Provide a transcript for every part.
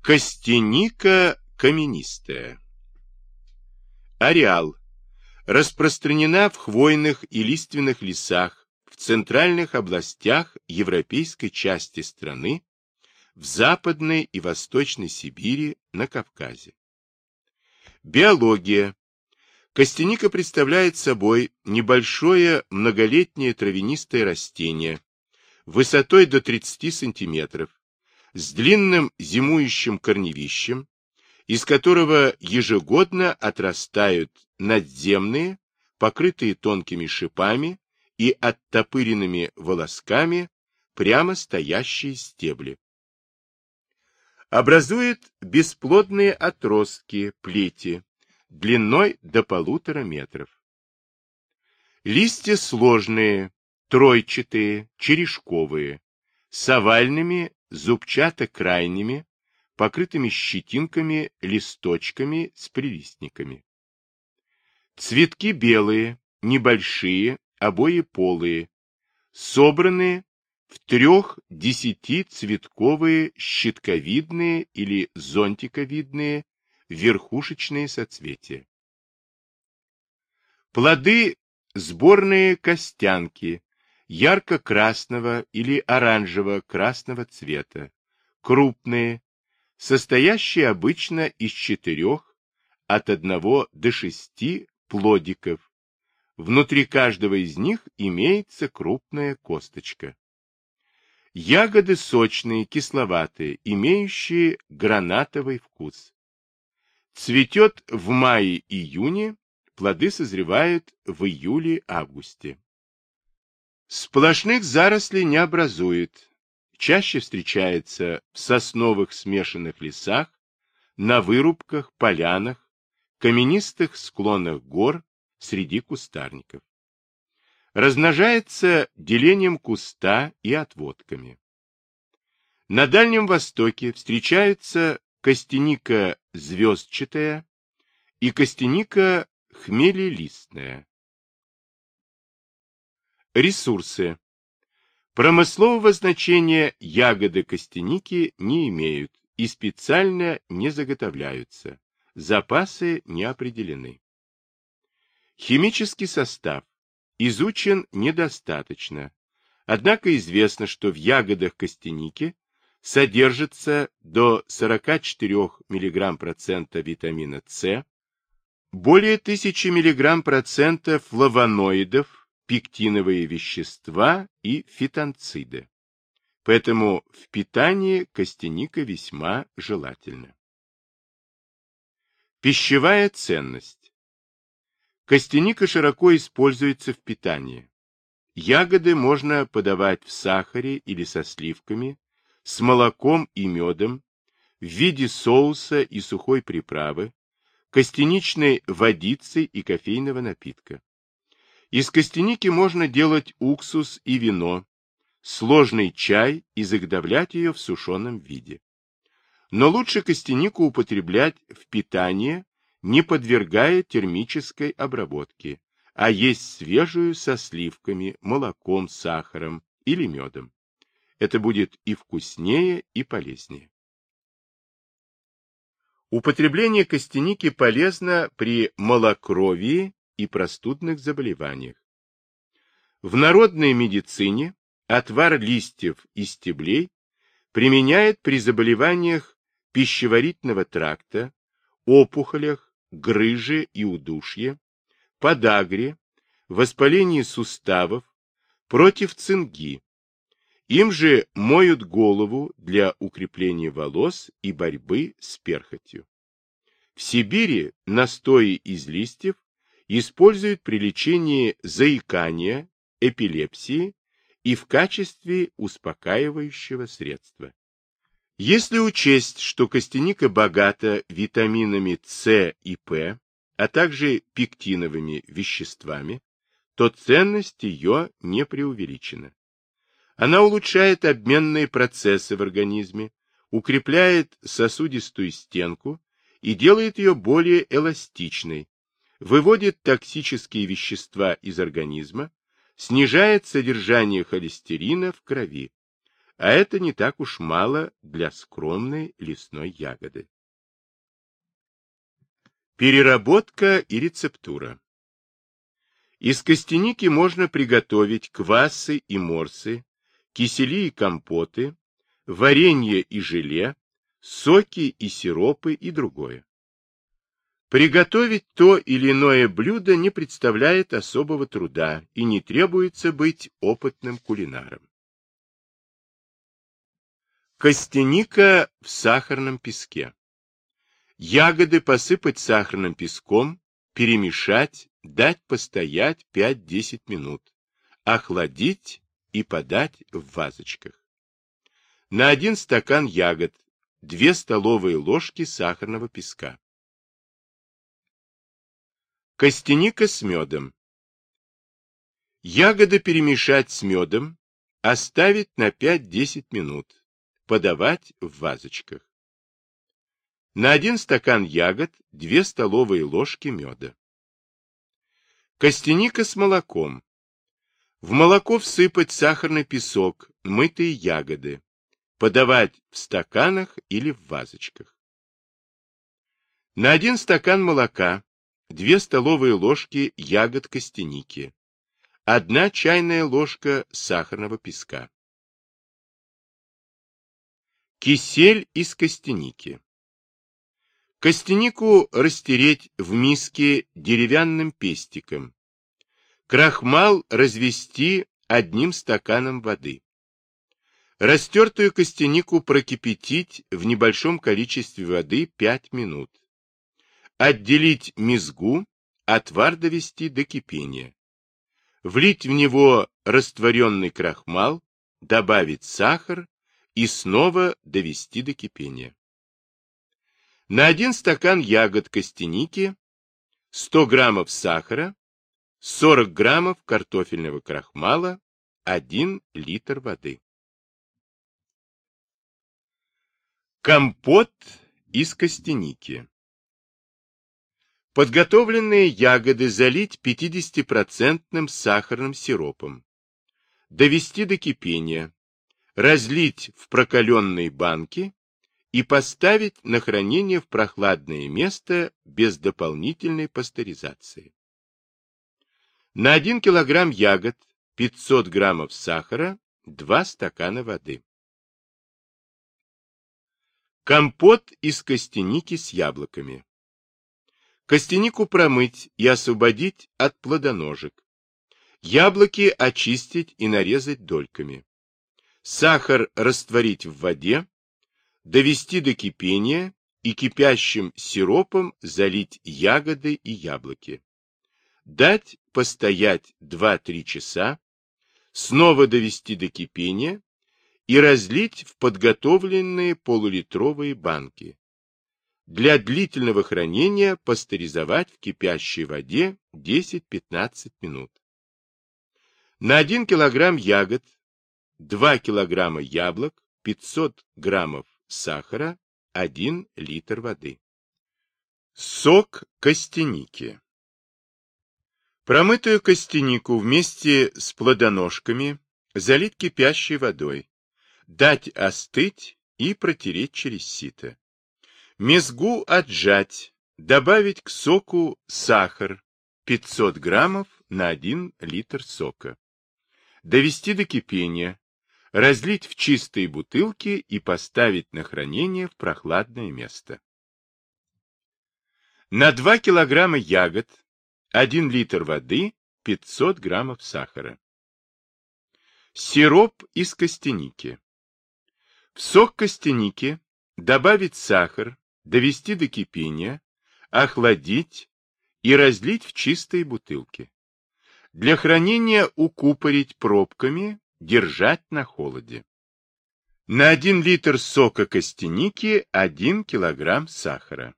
Костяника каменистая. Ареал. Распространена в хвойных и лиственных лесах в центральных областях европейской части страны, в Западной и Восточной Сибири, на Кавказе. Биология. Костяника представляет собой небольшое многолетнее травянистое растение высотой до 30 см, с длинным зимующим корневищем, из которого ежегодно отрастают надземные, покрытые тонкими шипами и оттопыренными волосками, прямо стоящие стебли. Образует бесплодные отростки, плети, длиной до 1,5 метра. Листья сложные, тройчатые, черешковые, с овальными, зубчато-крайними, покрытыми щетинками, листочками с прилистниками. Цветки белые, небольшие, обоеполые, собранные в 3-10-цветковые щитковидные или зонтиковидные верхушечные соцветия. Плоды сборные костянки, ярко-красного или оранжево-красного цвета, крупные, состоящие обычно из 4 от 1 до 6 плодиков. Внутри каждого из них имеется крупная косточка. Ягоды сочные, кисловатые, имеющие гранатовый вкус. Цветет в мае-июне, плоды созревают в июле-августе. Сплошных зарослей не образует. Чаще встречается в сосновых смешанных лесах, на вырубках, полянах, каменистых склонах гор, среди кустарников. Размножается делением куста и отводками. На Дальнем Востоке встречаются костяника звездчатая и костяника хмелелистная. Ресурсы. Промыслового значения ягоды костяники не имеют и специально не заготовляются. Запасы не определены. Химический состав изучен недостаточно, однако известно, что в ягодах костяники содержится до 44 мг% витамина С, более 1000 мг% флавоноидов, пектиновые вещества и фитонциды. Поэтому в питании костяника весьма желательна. Пищевая ценность. Костяника широко используется в питании. Ягоды можно подавать в сахаре или со сливками, с молоком и медом, в виде соуса и сухой приправы, костяничной водицей и кофейного напитка. Из костяники можно делать уксус и вино, сложный чай и заготовлять ее в сушеном виде. Но лучше костянику употреблять в питание, не подвергая термической обработке, а есть свежую со сливками, молоком, сахаром или медом. Это будет и вкуснее, и полезнее. Употребление костяники полезно при малокровии и простудных заболеваниях. В народной медицине отвар листьев и стеблей применяют при заболеваниях пищеварительного тракта, опухолях, грыже и удушье, подагре, воспалении суставов, против цинги. Им же моют голову для укрепления волос и борьбы с перхотью. В Сибири настои из листьев используют при лечении заикания, эпилепсии и в качестве успокаивающего средства. Если учесть, что костяника богата витаминами С и П, а также пектиновыми веществами, то ценность ее не преувеличена. Она улучшает обменные процессы в организме, укрепляет сосудистую стенку и делает ее более эластичной, выводит токсические вещества из организма, снижает содержание холестерина в крови, а это не так уж мало для скромной лесной ягоды. Переработка и рецептура. Из костяники можно приготовить квасы и морсы, кисели и компоты, варенье и желе, соки и сиропы и другое. Приготовить то или иное блюдо не представляет особого труда и не требуется быть опытным кулинаром. Костяника в сахарном песке. Ягоды посыпать сахарным песком, перемешать, дать постоять 5-10 минут, охладить и подать в вазочках. На 1 стакан ягод 2 столовые ложки сахарного песка. Костяника с медом. Ягоды перемешать с медом, оставить на 5-10 минут, подавать в вазочках. На 1 стакан ягод 2 столовые ложки меда. Костяника с молоком. В молоко всыпать сахарный песок, мытые ягоды, подавать в стаканах или в вазочках. На 1 стакан молока 2 столовые ложки ягод костяники, 1 чайная ложка сахарного песка. Кисель из костяники. Костянику растереть в миске деревянным пестиком. Крахмал развести 1 стаканом воды. Растертую костянику прокипятить в небольшом количестве воды 5 минут. Отделить мезгу, отвар довести до кипения. Влить в него растворенный крахмал, добавить сахар и снова довести до кипения. На 1 стакан ягод костяники 100 граммов сахара, 40 граммов картофельного крахмала, 1 литр воды. Компот из костяники. Подготовленные ягоды залить 50% сахарным сиропом, довести до кипения, разлить в прокаленные банки и поставить на хранение в прохладное место без дополнительной пастеризации. На 1 килограмм ягод 500 граммов сахара, 2 стакана воды. Компот из костяники с яблоками. Костянику промыть и освободить от плодоножек. Яблоки очистить и нарезать дольками. Сахар растворить в воде, довести до кипения и кипящим сиропом залить ягоды и яблоки. Дать постоять 2-3 часа, снова довести до кипения и разлить в подготовленные полулитровые банки. Для длительного хранения пастеризовать в кипящей воде 10-15 минут. На 1 килограмм ягод 2 килограмма яблок, 500 граммов сахара, 1 литр воды. Сок костяники. Промытую костянику вместе с плодоножками залить кипящей водой, дать остыть и протереть через сито. Мезгу отжать, добавить к соку сахар 500 граммов на 1 литр сока. Довести до кипения, разлить в чистые бутылки и поставить на хранение в прохладное место. На 2 килограмма ягод 1 литр воды, 500 граммов сахара. Сироп из костяники. В сок костяники добавить сахар, довести до кипения, охладить и разлить в чистые бутылки. Для хранения укупорить пробками, держать на холоде. На 1 литр сока костяники 1 килограмм сахара.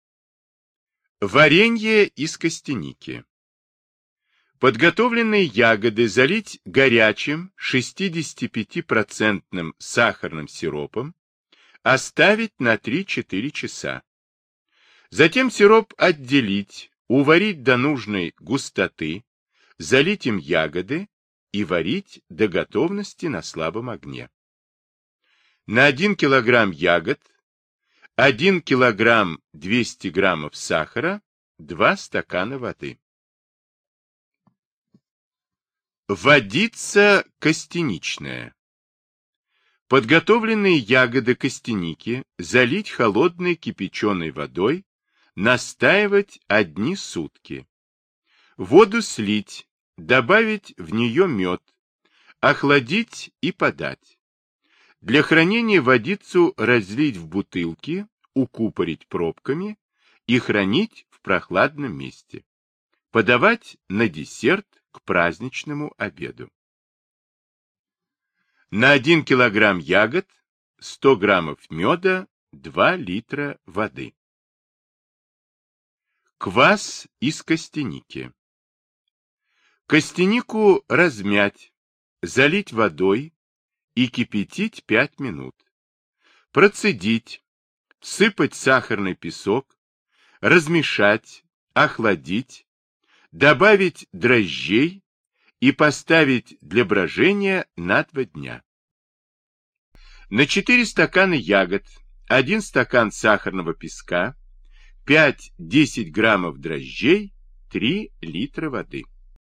Варенье из костяники. Подготовленные ягоды залить горячим 65% сахарным сиропом, оставить на 3-4 часа. Затем сироп отделить, уварить до нужной густоты, залить им ягоды и варить до готовности на слабом огне. На 1 килограмм ягод 1 килограмм 200 граммов сахара, 2 стакана воды. Водица костяничная. Подготовленные ягоды костяники залить холодной кипяченой водой, настаивать 1 сутки. Воду слить, добавить в нее мед, охладить и подать. Для хранения водицу разлить в бутылки, укупорить пробками и хранить в прохладном месте. Подавать на десерт к праздничному обеду. На 1 килограмм ягод 100 граммов меда, 2 литра воды. Квас из костяники. Костянику размять, залить водой и кипятить 5 минут. Процедить, всыпать сахарный песок, размешать, охладить, добавить дрожжей и поставить для брожения на 2 дня. На 4 стакана ягод 1 стакан сахарного песка, 5-10 граммов дрожжей, 3 литра воды.